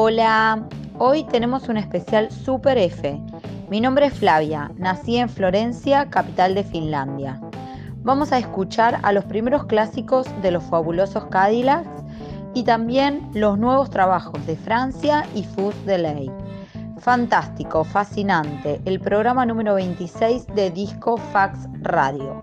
Hola, hoy tenemos un especial Super F. Mi nombre es Flavia, nací en Florencia, capital de Finlandia. Vamos a escuchar a los primeros clásicos de los fabulosos Cadillacs y también los nuevos trabajos de Francia y Fus Delay. Fantástico, fascinante, el programa número 26 de Disco Fax Radio.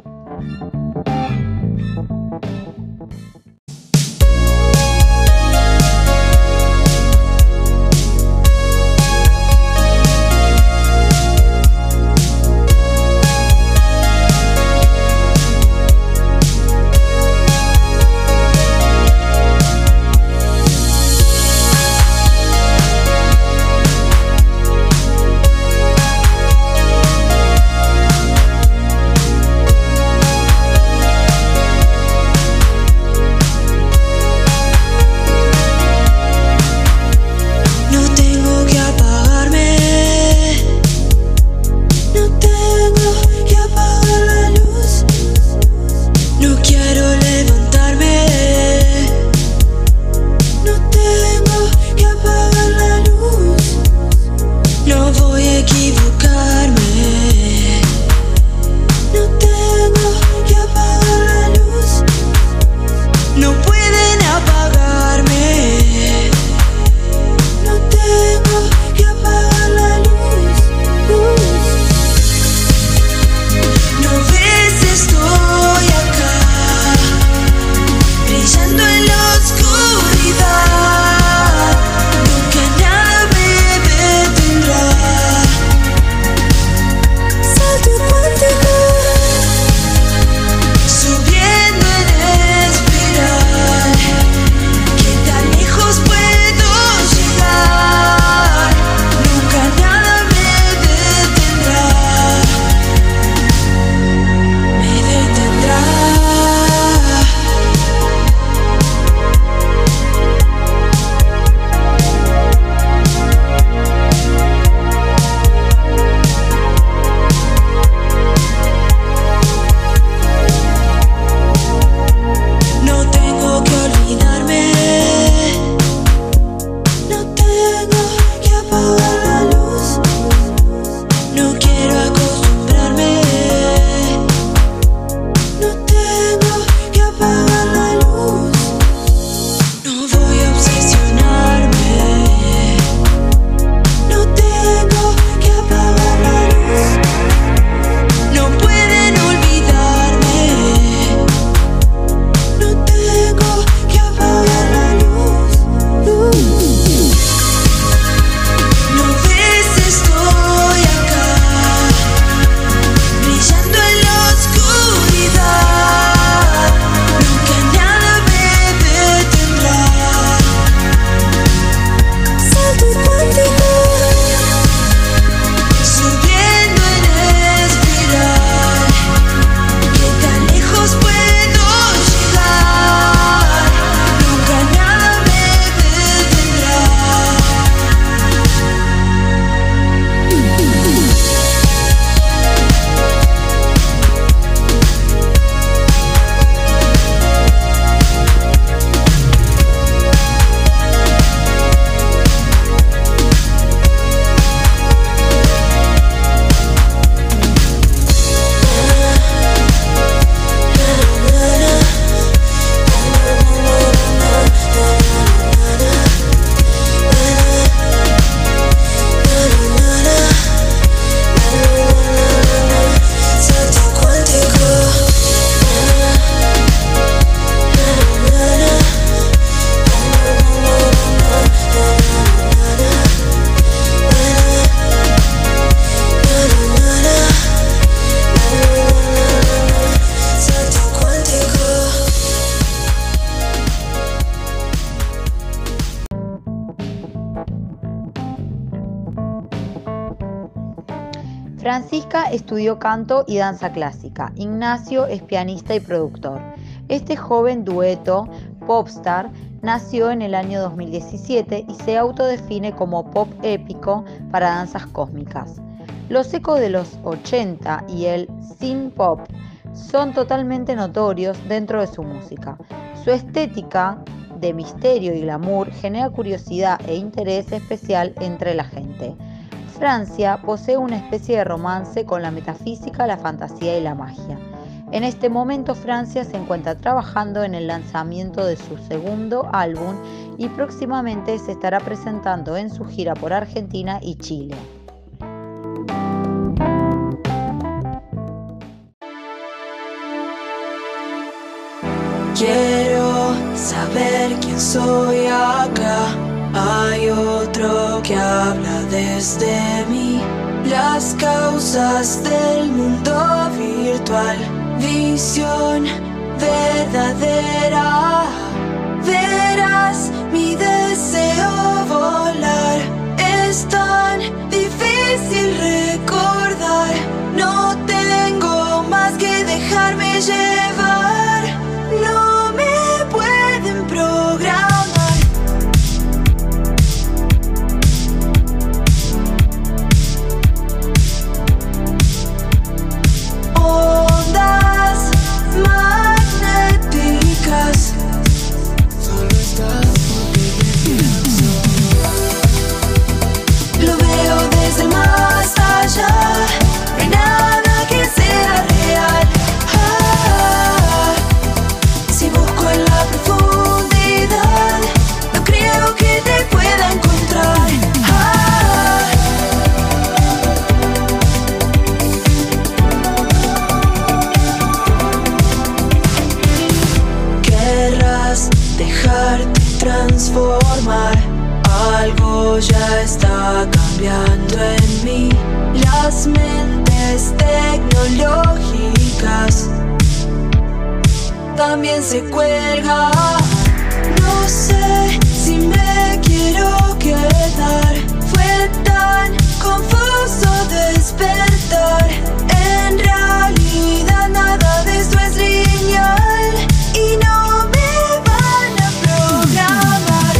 Francisca estudió canto y danza clásica. Ignacio es pianista y productor. Este joven dueto popstar nació en el año 2017 y se autodefine como pop épico para danzas cósmicas. Los ecos de los 80 y el synth pop son totalmente notorios dentro de su música. Su estética de misterio y glamour genera curiosidad e interés especial entre la gente. Francia posee una especie de romance con la metafísica, la fantasía y la magia. En este momento Francia se encuentra trabajando en el lanzamiento de su segundo álbum y próximamente se estará presentando en su gira por Argentina y Chile. Quiero saber quién soy acá. Hay otro que habla desde mí. Las causas del mundo virtual. Visión verdadera. Verás mi deseo volar. Es tan difícil recordar. No tengo más que dejarme llevar. No me pueden programar. Ondas magnéticas. Solo estás porque pienso. Lo veo desde el más allá. No hay nada que sea real. Si busco en la profundidad, no creo que te pueda encontrar. Querrás dejarte transformar. Algo ya está cambiando en mí. Las mentes tecnológicas también se cuelga. No sé si me quiero quedar. Fue tan confuso despertar. En realidad nada de esto es lineal y no me van a programar.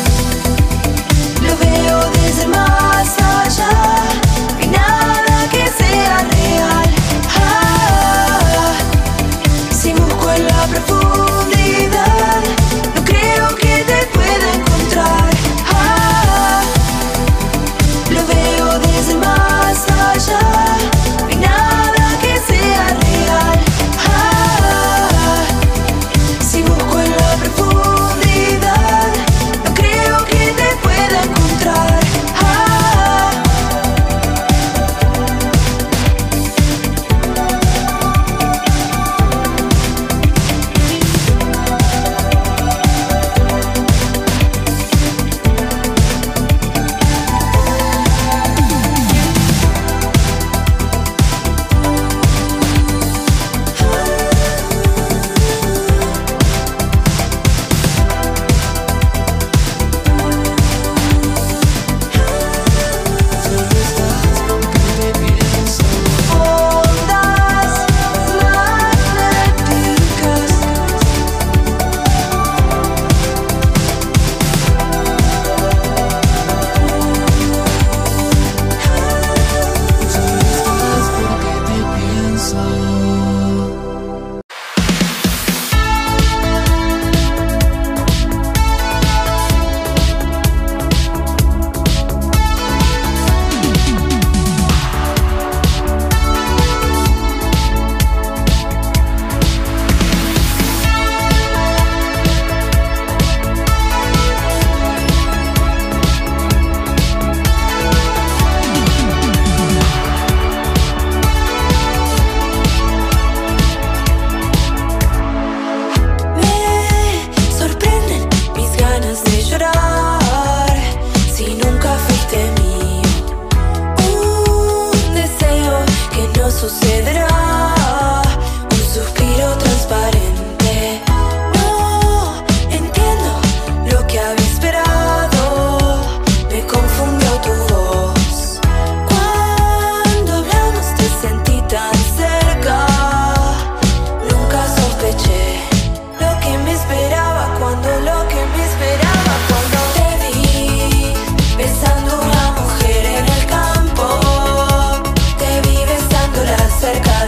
Lo veo desde el más allá. No hay nada que sea real. Si busco en la profundidad, no creo que te pueda encontrar. Lo veo desde el más allá. No hay nada que sea real. Si busco en la profundidad, no creo que te pueda encontrar. Cerca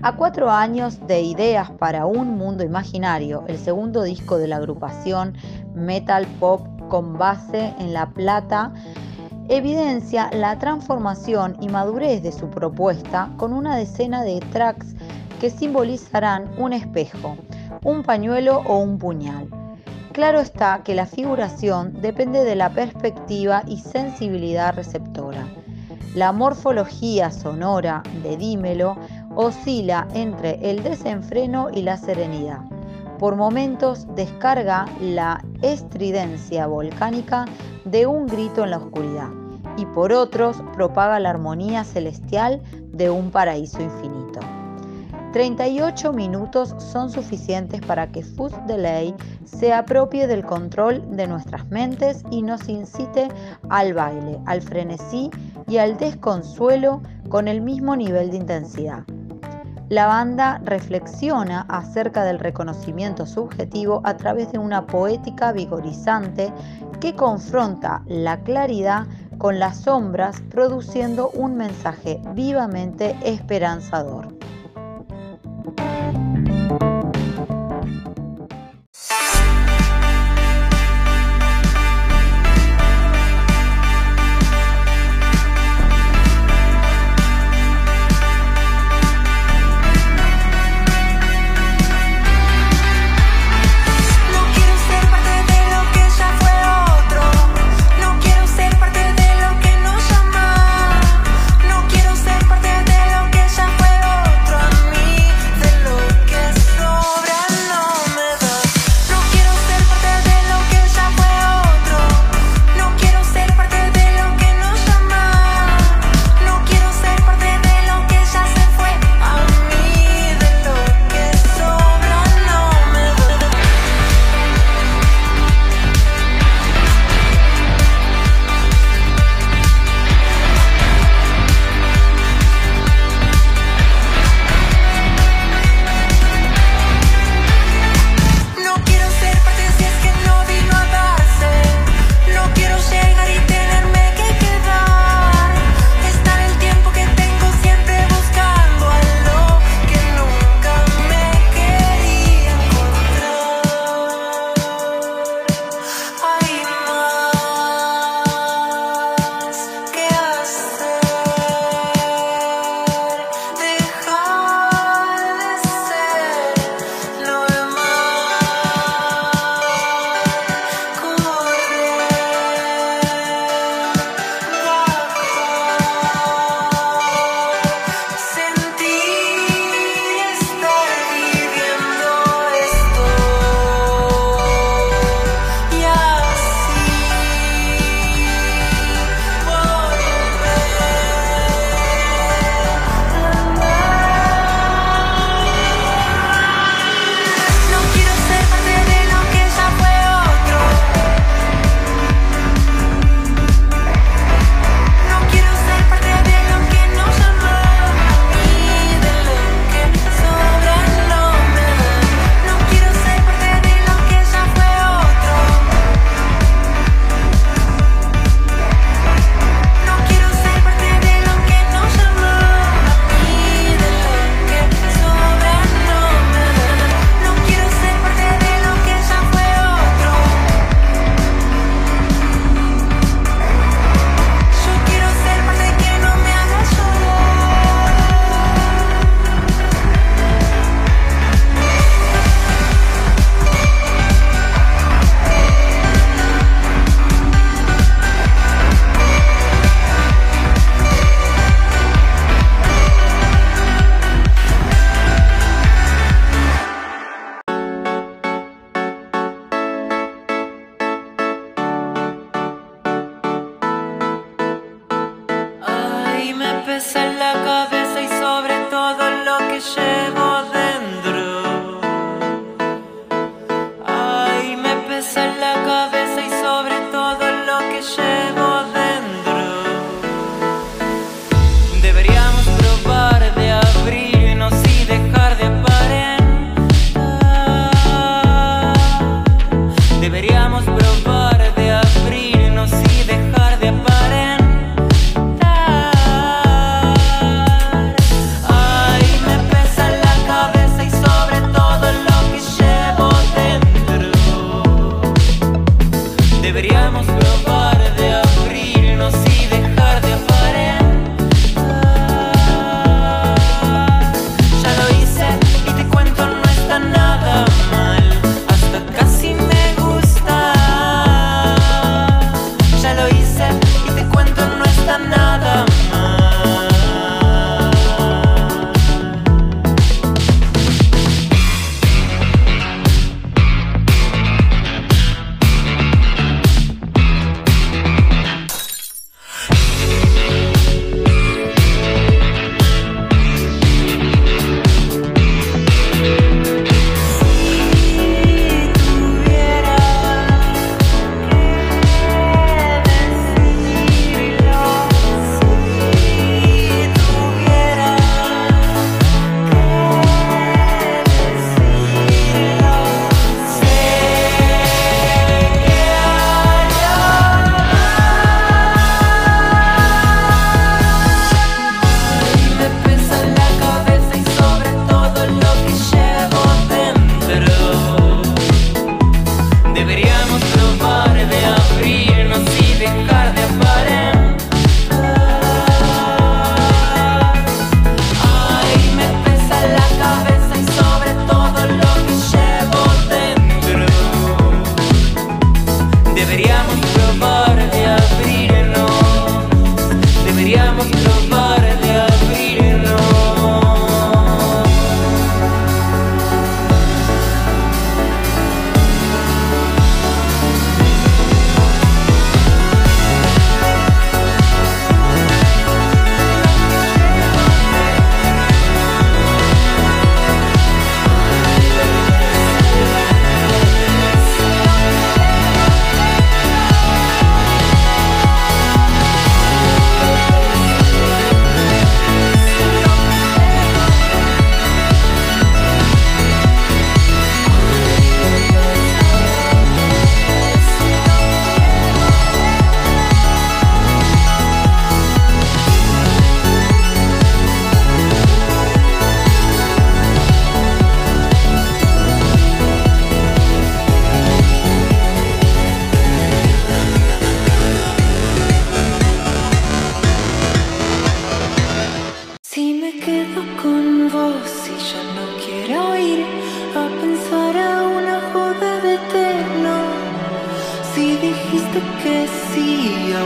A 4 años de Ideas para un Mundo Imaginario, el segundo disco de la agrupación metal pop con base en La Plata, evidencia la transformación y madurez de su propuesta con una decena de tracks que simbolizarán un espejo, un pañuelo o un puñal. Claro está que la figuración depende de la perspectiva y sensibilidad receptora. La morfología sonora de Dímelo oscila entre el desenfreno y la serenidad. Por momentos descarga la estridencia volcánica de un grito en la oscuridad y por otros propaga la armonía celestial de un paraíso infinito. 38 minutos son suficientes para que Fus Delay se apropie del control de nuestras mentes y nos incite al baile, al frenesí y al desconsuelo con el mismo nivel de intensidad. La banda reflexiona acerca del reconocimiento subjetivo a través de una poética vigorizante que confronta la claridad con las sombras, produciendo un mensaje vivamente esperanzador.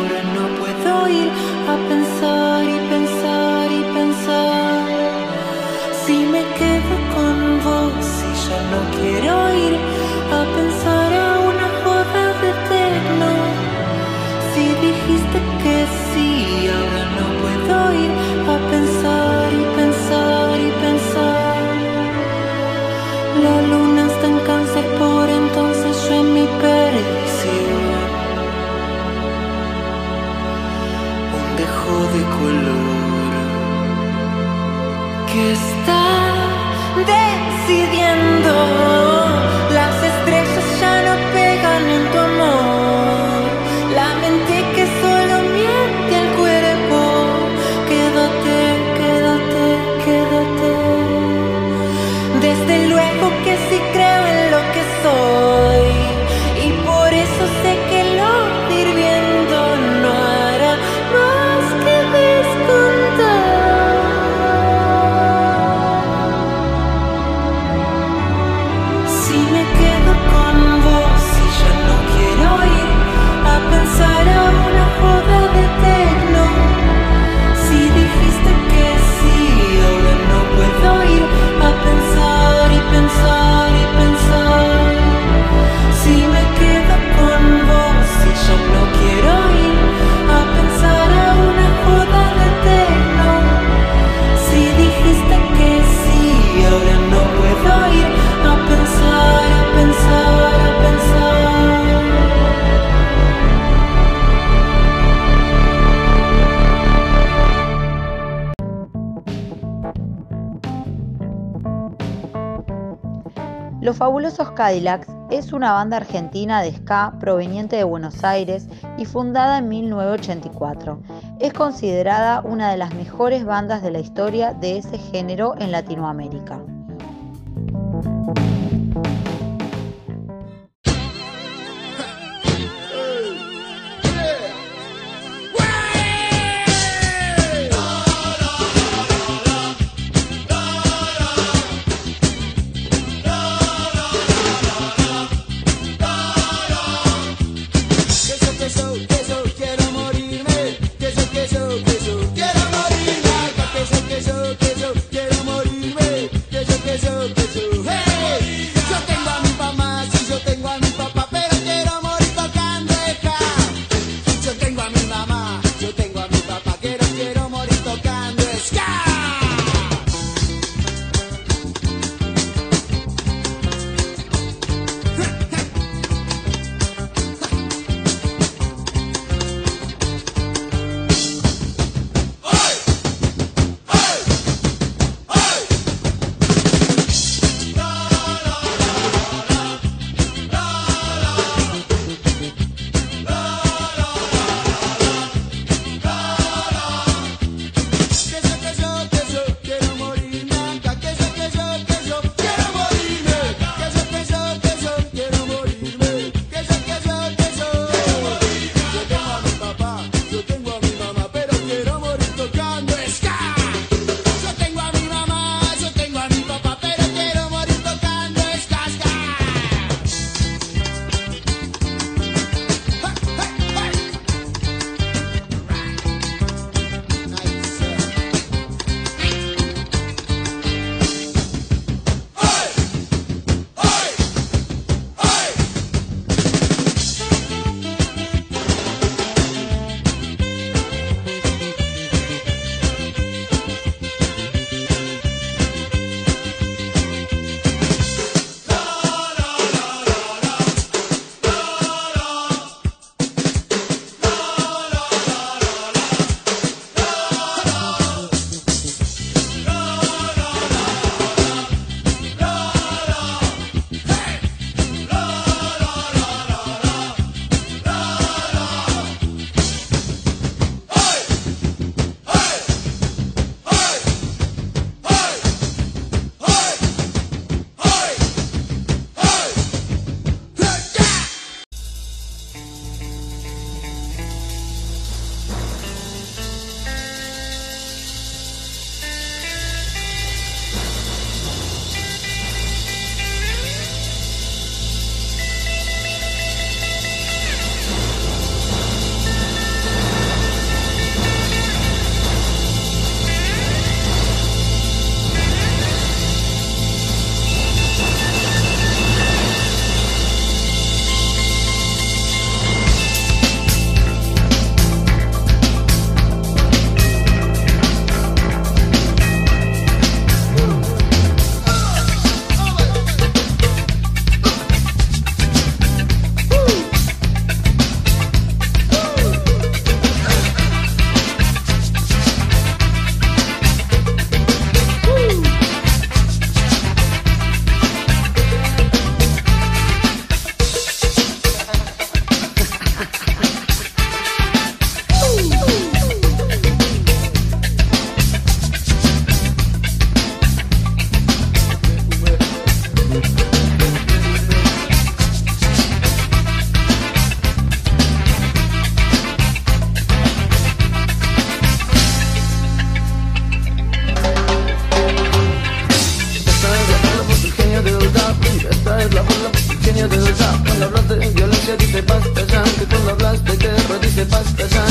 ahora no puedo ir a pensar y pensar y pensar. Si me quedo con vos y ya no quiero ir a pensar a una joda de tecno. Si dijiste que sí, ahora no puedo ir a pensar y pensar y pensar. La luna está en Cáncer, por entonces yo en mi perdición. Un dejo de color que está decidiendo. Las estrellas ya no pegan en tu amor. La mente que solo miente al cuerpo. Quédate, quédate, quédate. Desde luego que sí creo en lo que soy. Y por eso sé que lo de ir viendo no hará más que descontar. Si me quedo con vos y ya no quiero ir a pensar a una joda de tecno. Si dijiste que sí, ahora no puedo ir a pensar y pensar y pensar. Si me quedo con vos y ya no quiero ir a pensar a una joda de tecno. Si dijiste que sí, ahora no puedo ir a pensar, a pensar, a pensar. Los Fabulosos Cadillacs es una banda argentina de ska proveniente de Buenos Aires y fundada en 1984. Es considerada una de las mejores bandas de la historia de ese género en Latinoamérica. Quiero morirme,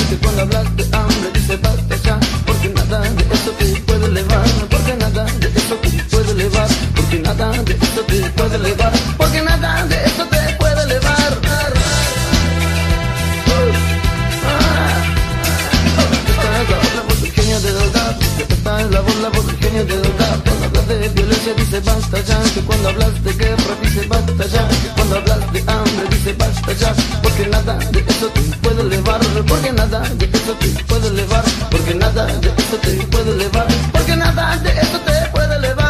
que cuando hablas de hambre dice basta ya, porque nada de eso te puede elevar, porque nada de eso te puede elevar, porque nada de eso te puede elevar, porque nada de eso te puede elevar. Esta es la voz del genio de Doldad. Cuando hablas de violencia dice basta ya, que cuando hablas de guerra dice basta ya, que cuando hablas de hambre dice basta ya, porque nada de eso te puede elevar, porque nada de eso te puede elevar, porque nada de eso te puede elevar, porque nada de eso te puede elevar.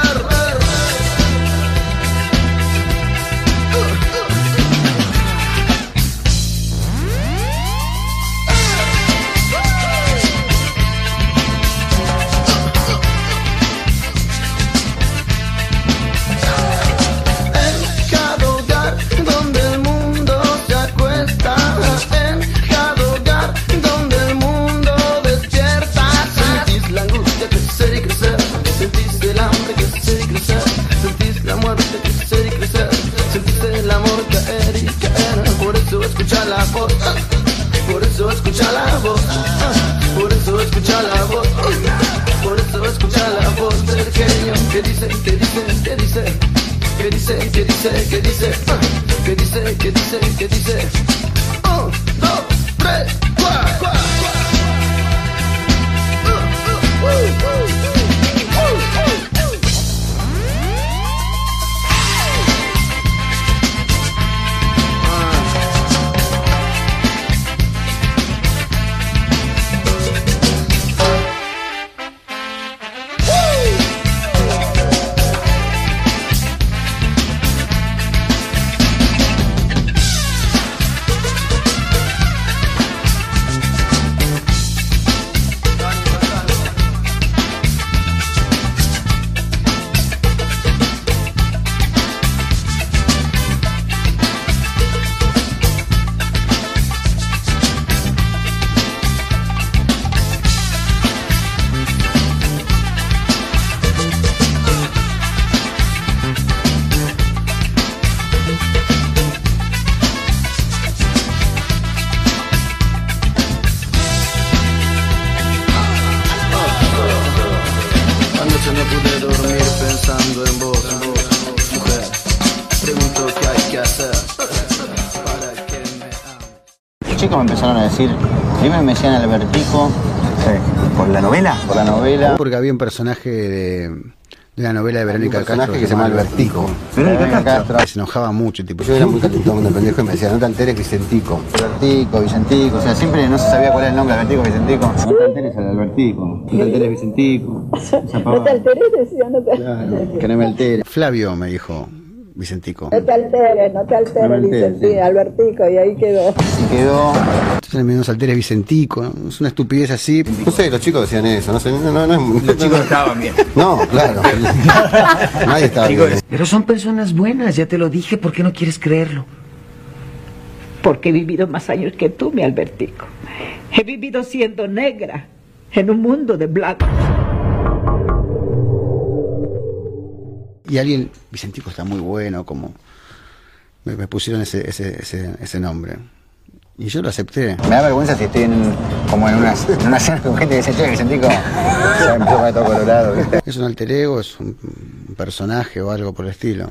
Escucha la voz, por eso escucha la voz, por eso escucha la voz, por eso escucha la voz del genio que dice, que dice, que dice, que dice, que dice, que dice, que dice, que dice, que dice, 1, 2, 3, 4. Chicos me empezaron a decir, primero me decían Albertico. ¿Por la novela? Por la novela. Porque había un personaje de una novela de Verónica Castro que se llama Albertico. Verónica Castro. Se enojaba mucho, tipo. Yo era muy católico, pendejo, y me decía, no te alteres, Vicentico. Albertico, Vicentico, o sea, siempre no se sabía cuál era el nombre, Albertico, Vicentico. No te alteres al Albertico, no te alteres Vicentico. No te alteres, decía, no te alteres. Claro, que no me altere. Flavio me dijo Vicentico. No te alteres, no te alteres, Vicentico, sí. Albertico, y ahí quedó. Y quedó. Entonces me nos alteres Vicentico, ¿no? Es una estupidez así. No sé, los chicos decían eso, no sé, Los chicos estaban bien. No, claro. Nadie estaba bien. Pero son personas buenas, ya te lo dije, ¿por qué no quieres creerlo? Porque he vivido más años que tú, mi Albertico. He vivido siendo negra en un mundo de blanco. Y alguien, Vicentico está muy bueno, como me pusieron ese nombre. Y yo lo acepté. Me da vergüenza si estoy como en una cena con gente que dice, che, Vicentico, se me empezó todo colorado, ¿viste? Es un alter ego, es un personaje o algo por el estilo.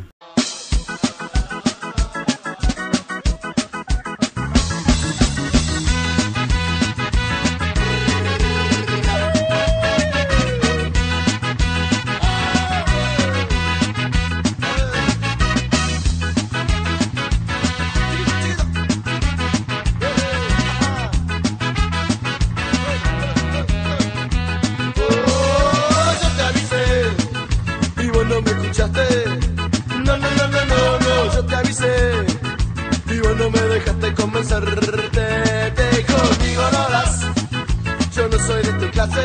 No me escuchaste, no, yo te avisé y vos no me dejaste convencerte. Conmigo no hablas, yo no soy de tu clase.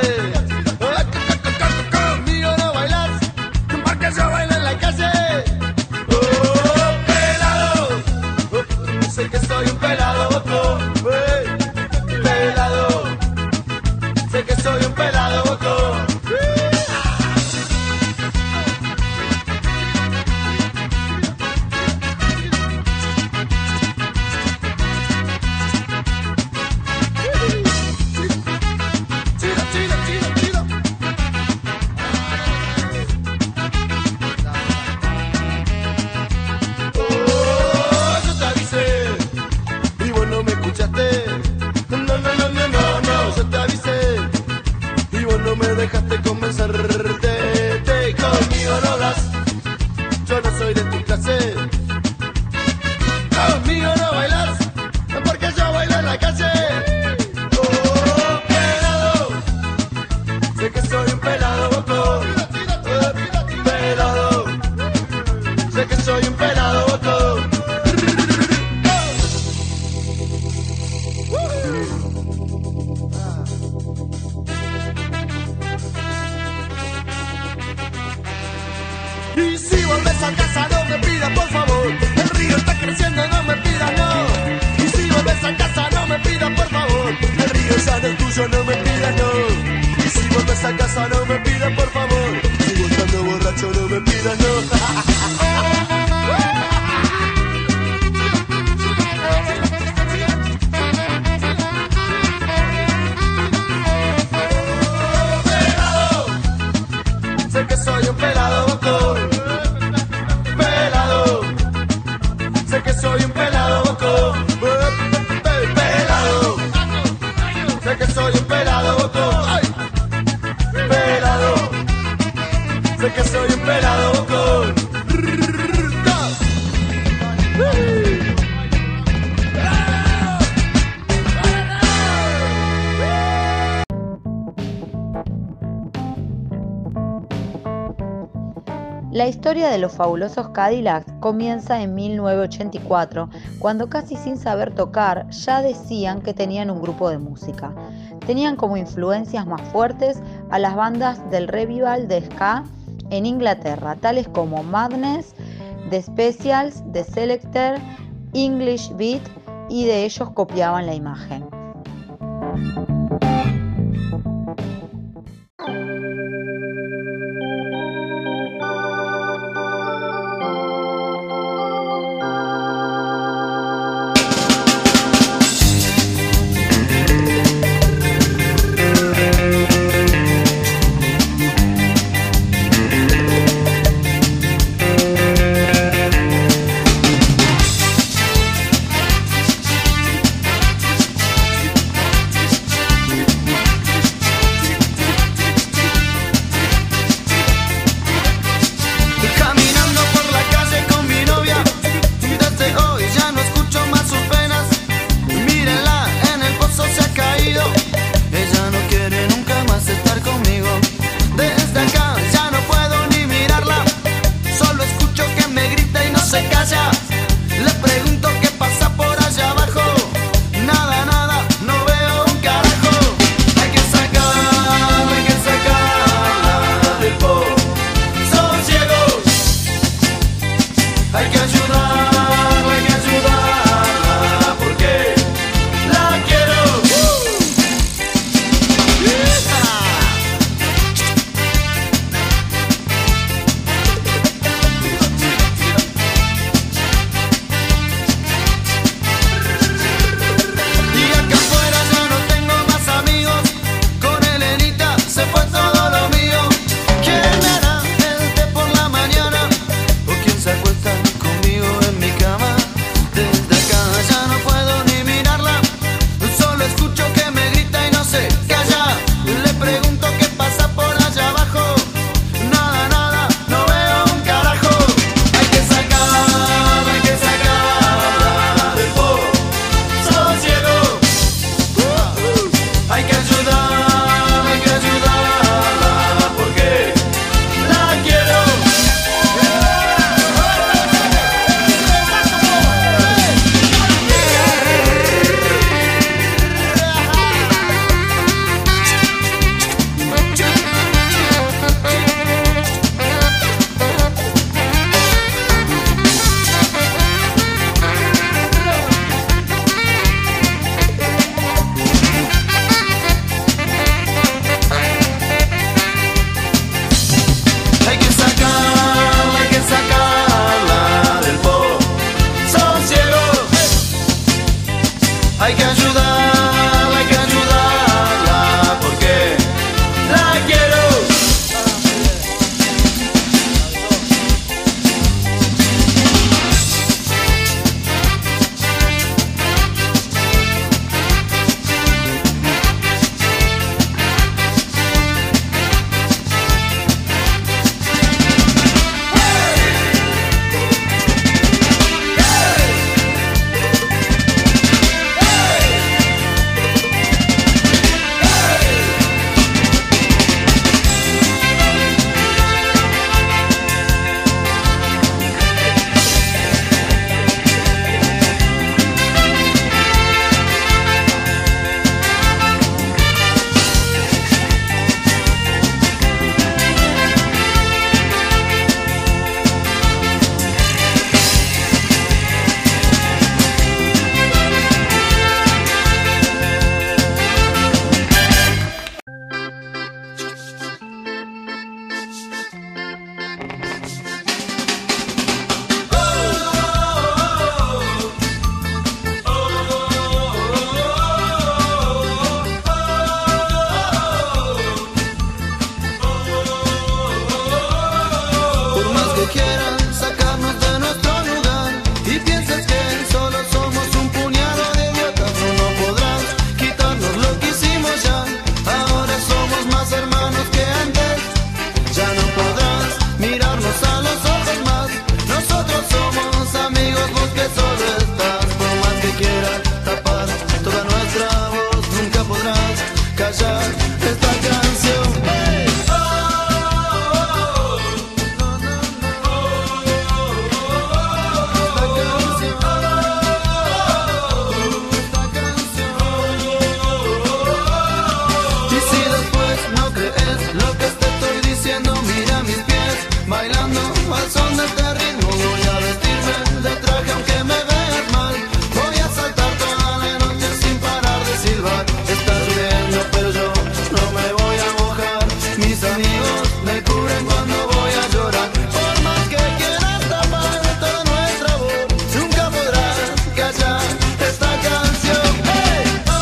Conmigo no bailas, porque yo bailo en la calle. Pelado, sé que soy un pelado, pelado, sé que soy un pelado, a casa no me pidas por favor. El río está creciendo, no me pidas no. Y si volvés a casa no me pidas por favor. El río ya no es tuyo, no me pidas no. Y si volvés a casa no me pidas por favor. Sigo estando borracho, no me pidas no. Soy un pelado bocón, pelado. Sé que soy un pelado bocón, pelado. Sé que soy un pelado bocón, pelado. Sé que soy un pelado bocón. La historia de los fabulosos Cadillacs comienza en 1984, cuando casi sin saber tocar ya decían que tenían un grupo de música. Tenían como influencias más fuertes a las bandas del revival de ska en Inglaterra, tales como Madness, The Specials, The Selecter, English Beat, y de ellos copiaban la imagen. callar esta canción. Y si después no crees lo que te estoy diciendo, mira mis pies bailando al son de este ritmo. Voy a vestirme de traje aunque me veas mal. Voy a saltar toda la noche sin parar de silbar. Estás riendo pero yo no me voy a mojar. Mis amigos me cubren cuando voy a llorar. Por más que quieras tapar toda nuestra voz, nunca podrás callar esta canción. ¡Hey!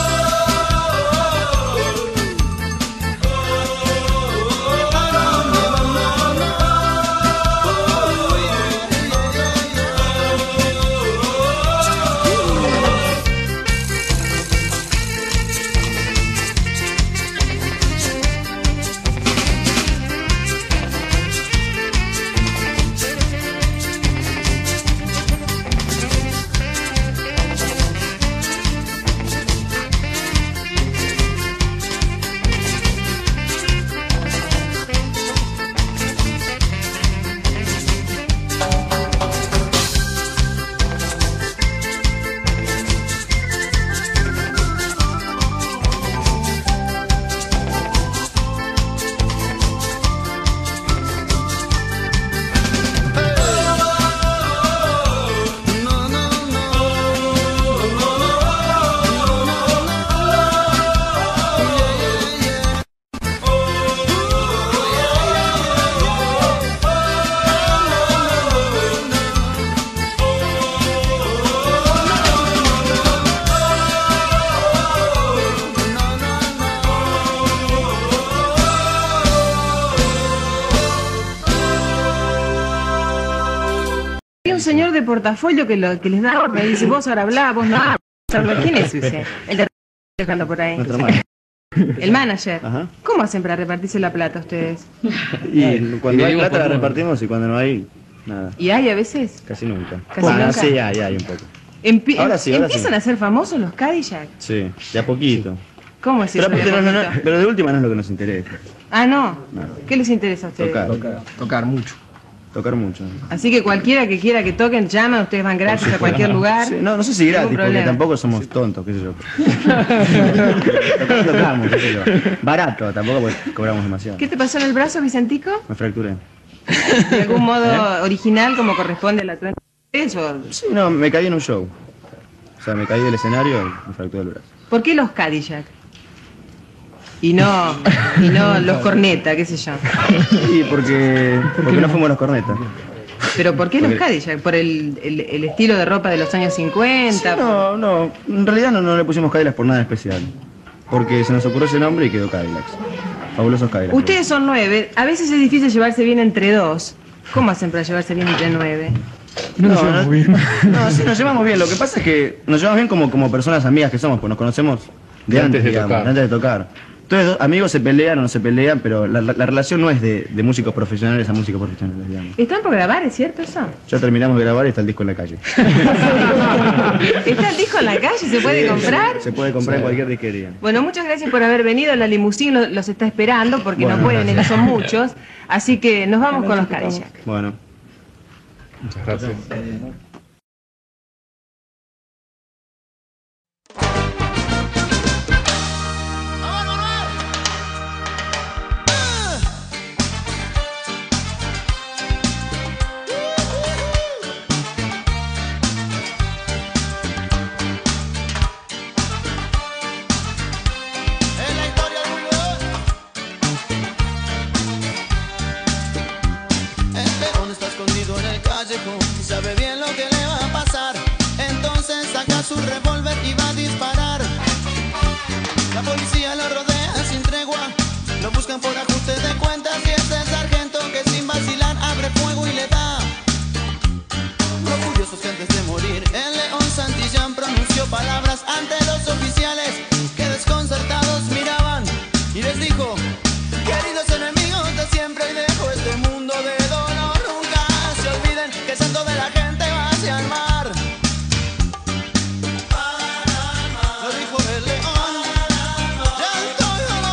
Hay un señor de portafolio que les da, me dice, vos ahora hablá, vos no hablas. ¿Quién es ese? El de que anda por ahí. Nuestro manager. El manager. Ajá. ¿Cómo hacen para repartirse la plata ustedes? Y cuando hay plata la repartimos y cuando no hay, nada. ¿Y hay a veces? Casi nunca. Casi nunca. Sí, hay un poco. Ahora sí, ¿Empiezan a ser famosos los Cadillac? Sí, de a poquito. ¿Cómo es eso? Pero de última no es lo que nos interesa. Ah, ¿no? ¿Qué les interesa a ustedes? Tocar mucho. Tocar mucho. Así que cualquiera que quiera que toquen, llaman, ustedes van gratis a cualquier lugar. Sí, no sé si gratis, porque problema. tampoco somos tontos, qué sé yo. Tocamos, qué sé yo. Barato, tampoco porque cobramos demasiado. ¿Qué te pasó en el brazo, Vicentico? Me fracturé. ¿De algún modo original como corresponde a la tuya? ¿Eso? Sí, no, me caí en un show. O sea, me caí del escenario y me fracturé el brazo. ¿Por qué los Cadillac? Y no los Corneta, qué sé yo. Sí, porque no fuimos los cornetas. ¿Pero por qué los Cadillac? ¿Por el estilo de ropa de los años 50? Sí, no, en realidad no le pusimos Cadillacs por nada especial. Porque se nos ocurrió ese nombre y quedó Cadillacs. Fabulosos Cadillacs. Ustedes son 9, a veces es difícil llevarse bien entre 2. ¿Cómo hacen para llevarse bien entre 9? No, sí, nos llevamos bien. Lo que pasa es que nos llevamos bien como personas amigas que somos, pues nos conocemos de antes de tocar. Entonces, amigos se pelean o no se pelean, pero la relación no es de músicos profesionales a músicos profesionales, digamos. ¿Están por grabar, es cierto eso? Ya terminamos de grabar y está el disco en la calle. ¿Está el disco en la calle? ¿Se puede comprar? Se puede comprar en cualquier disquería. Bueno, muchas gracias por haber venido. La limusina los está esperando porque no pueden, ellos son muchos. Así que nos vamos con los Cadillac. Bueno. Muchas gracias. Y sabe bien lo que le va a pasar. Entonces saca su revólver y va a disparar. La policía lo rodea sin tregua. Lo buscan por ajuste de cuentas y es el sargento que sin vacilar abre fuego y le da. Lo curioso es que antes de morir el León Santillán pronunció palabras ante los oficiales que desconcertados miraban y les dijo: queridos enemigos de siempre, y dejo este mundo de dolor. Nunca se olviden que el santo de la gente va hacia el mar. Lo dijo el león. Ya estoy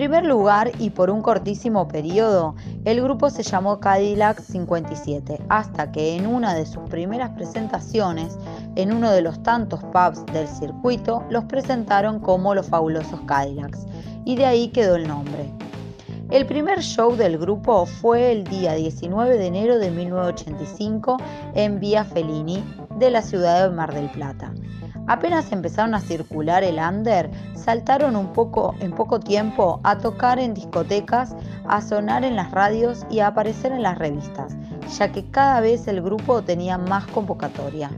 primer lugar y por un cortísimo periodo, el grupo se llamó Cadillac 57, hasta que en una de sus primeras presentaciones, en uno de los tantos pubs del circuito, los presentaron como los Fabulosos Cadillacs, y de ahí quedó el nombre. El primer show del grupo fue el día 19 de enero de 1985 en Vía Fellini de la ciudad de Mar del Plata. Apenas empezaron a circular el under, saltaron en poco tiempo a tocar en discotecas, a sonar en las radios y a aparecer en las revistas, ya que cada vez el grupo tenía más convocatoria.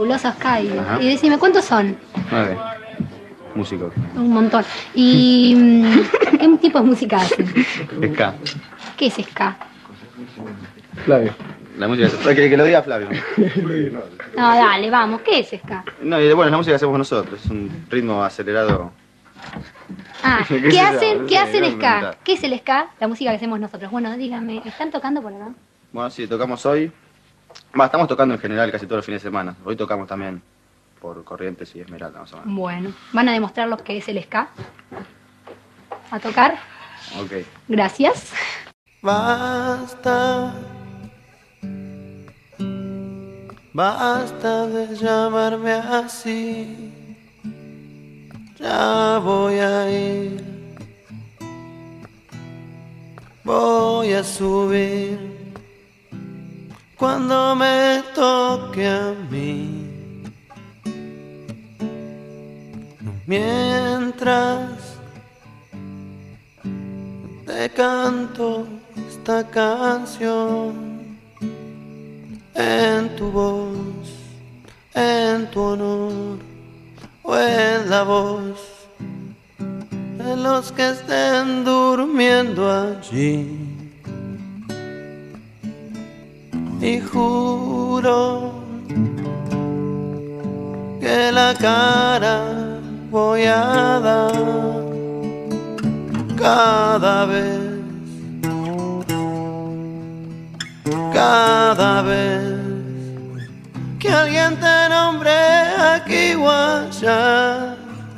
fabuloso ska. Ajá. Y decime, ¿cuántos son? 9 músicos. Un montón. ¿Y qué tipo de música hacen? Ska. ¿Qué es ska? Flavio. La música que lo diga Flavio. No, dale, vamos, ¿qué es ska? No, y bueno, es la música que hacemos nosotros. Es un ritmo acelerado. Ah, ¿Qué ¿qué sé yo? hacen? ¿Qué No sé, hacen no ska? inventar. ¿Qué es el ska? La música que hacemos nosotros. Bueno, díganme, ¿están tocando por acá? Bueno, sí, tocamos hoy. Estamos tocando en general casi todos los fines de semana. Hoy tocamos también por Corrientes y Esmeralda, más o menos. Bueno, ¿van a demostrar lo que es el ska? ¿A tocar? Ok. Gracias. Basta, basta de llamarme así. Ya voy a ir, voy a subir cuando me toque a mí. Mientras te canto esta canción en tu voz, en tu honor o en la voz de los que estén durmiendo allí. Y juro que la cara voy a dar cada vez que alguien te nombre aquí o allá.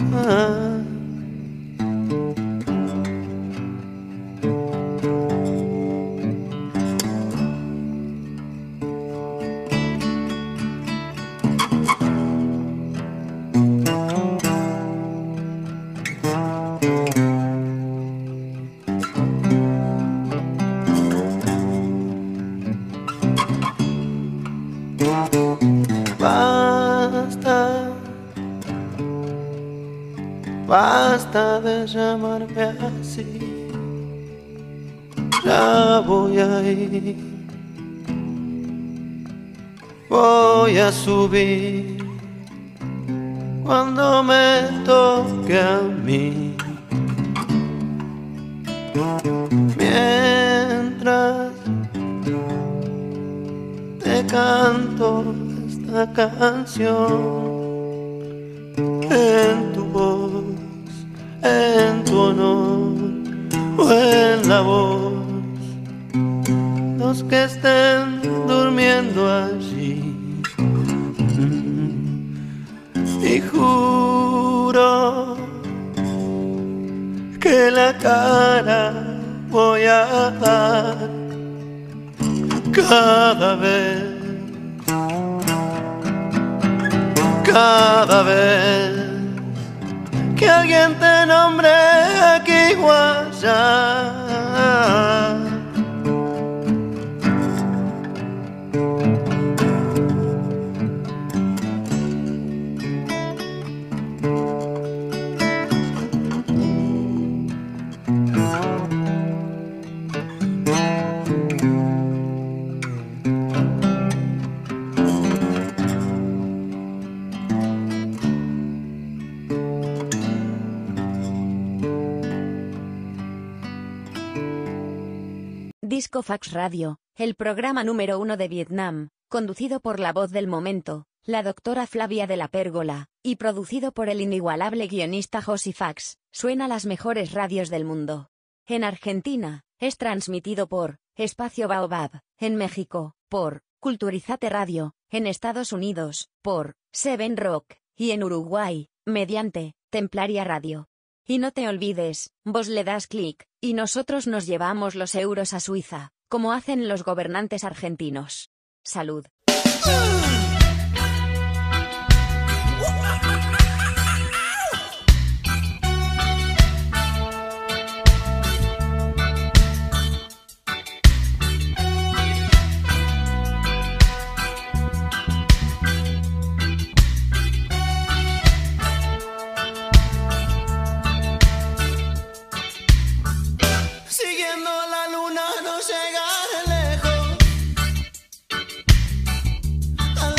Basta, basta de llamarme así. Ya voy a ir, voy a subir cuando me toque a mí. Mientras te canto esta canción en tu voz, en tu honor o en la voz los que estén durmiendo allí. Y juro que la cara voy a dar cada vez que alguien te nombre aquí o allá. Disco Fax Radio, el programa número 1 de Vietnam, conducido por la voz del momento, la doctora Flavia de la Pérgola, y producido por el inigualable guionista Josi Fax, suena las mejores radios del mundo. En Argentina, es transmitido por Espacio Baobab, en México, por Culturizate Radio, en Estados Unidos, por Seven Rock, y en Uruguay, mediante Templaria Radio. Y no te olvides, vos le das clic, y nosotros nos llevamos los euros a Suiza, como hacen los gobernantes argentinos. Salud. Siguiendo la luna no llegar lejos, tan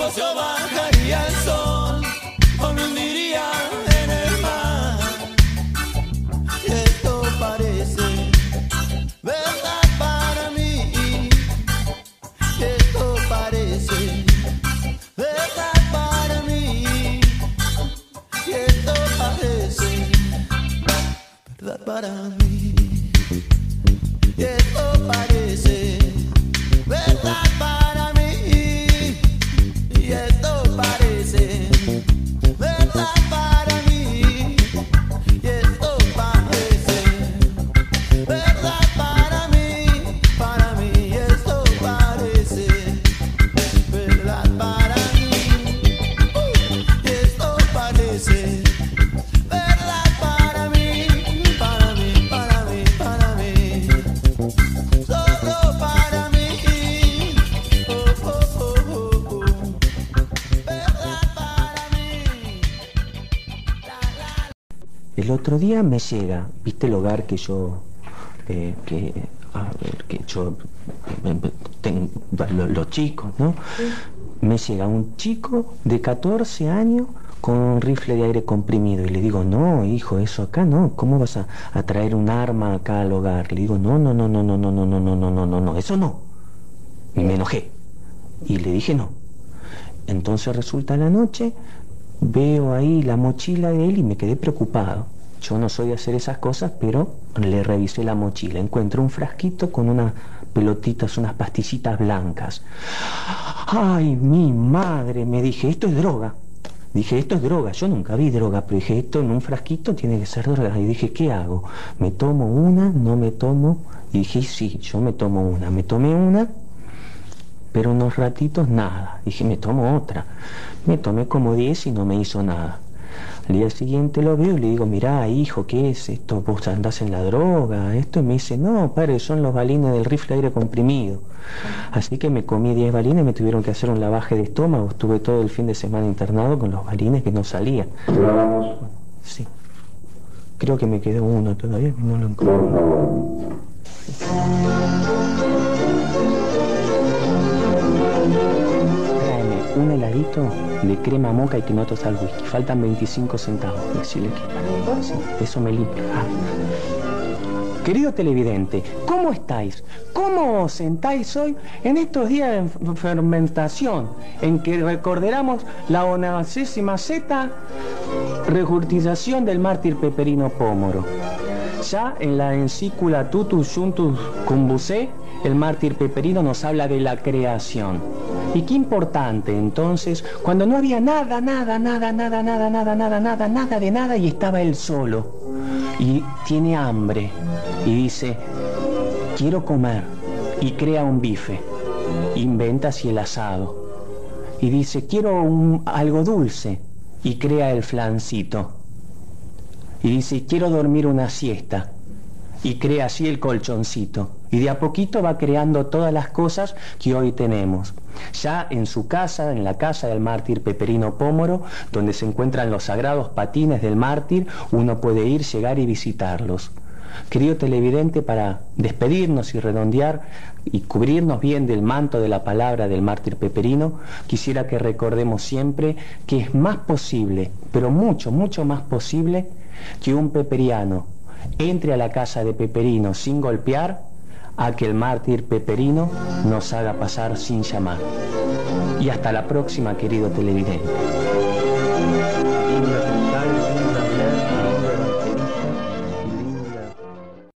yo bajaría el sol o me hundiría en el mar. Y esto parece verdad para mí. Y esto parece verdad para mí. Y esto parece verdad para mí. Y esto parece verdad para mí. Y esto parece verdad para mí. Y esto parece verdad para mí. Para mí. Y esto parece verdad para mí. Y esto parece verdad para mí. Para mí, para mí, para mí. Solo para mí. Verdad para mí. El otro día me llega, viste el hogar que yo tengo, los chicos, ¿no? Me llega un chico de 14 años con un rifle de aire comprimido y le digo, no, hijo, eso acá no, ¿cómo vas a traer un arma acá al hogar? Le digo, no, eso no. Y me enojé y le dije no. Entonces resulta la noche, veo ahí la mochila de él y me quedé preocupado. Yo no soy de hacer esas cosas, pero le revisé la mochila. Encuentro un frasquito con unas pelotitas, unas pastillitas blancas. ¡Ay, mi madre! Me dije, esto es droga. Dije, esto es droga. Yo nunca vi droga, pero dije, esto en un frasquito tiene que ser droga. Y dije, ¿qué hago? ¿Me tomo una? ¿No me tomo? Y dije, sí, yo me tomo una. Me tomé una, pero unos ratitos nada. Dije, me tomo otra. Me tomé como 10 y no me hizo nada. Al día siguiente lo veo y le digo, mirá, hijo, ¿qué es esto? ¿Vos andás en la droga? Esto, y me dice, no, padre, son los balines del rifle aire comprimido. Así que me comí 10 balines, me tuvieron que hacer un lavaje de estómago. Estuve todo el fin de semana internado con los balines que no salían. Sí. Creo que me quedó uno todavía, no lo encuentro. Un heladito de crema moca y que no tosa el whisky. Faltan 25 centavos. Decirle que sí, eso me limpia. Querido televidente, ¿cómo estáis? ¿Cómo os sentáis hoy en estos días de fermentación en que recordaremos la 90ª regurgitación del mártir Peperino Pómoro? Ya en la encícula Tutus Juntus Cumbusé, el mártir Peperino nos habla de la creación. Y qué importante entonces, cuando no había nada de nada y estaba él solo. Y tiene hambre y dice, quiero comer, y crea un bife. Inventa así el asado. Y dice, quiero algo dulce, y crea el flancito. Y dice, quiero dormir una siesta, y crea así el colchoncito. Y de a poquito va creando todas las cosas que hoy tenemos. Ya en su casa, en la casa del mártir Peperino Pómoro, donde se encuentran los sagrados patines del mártir, uno puede ir, llegar y visitarlos. Querido televidente, para despedirnos y redondear y cubrirnos bien del manto de la palabra del mártir Peperino, quisiera que recordemos siempre que es más posible, pero mucho más posible, que un peperiano entre a la casa de Peperino sin golpear, a que el mártir Peperino nos haga pasar sin llamar. Y hasta la próxima, querido televidente.